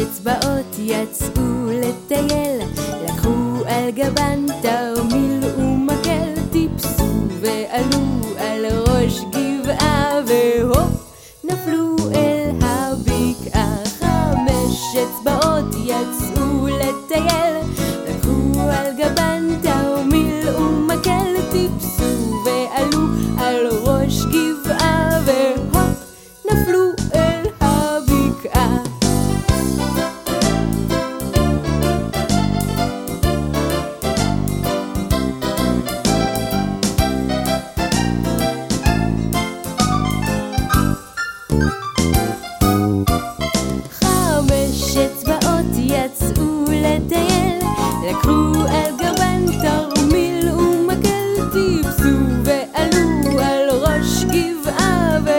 אצבעות יצאו לטייל, לקחו על גבן תרמיל ומקל, טיפסו ועלו על ראש גבעה והופ נפלו אל הבקעה. 5 אצבעות יצאו לטייל, לקחו על גבן תרמיל ומקל, טיפסו ועלו על ראש גבעה והופ נפלו אל הבקעה. יצאו לטייל, לקחו על גבן תרמיל ומקל, טיפסו ועלו על ראש גבעה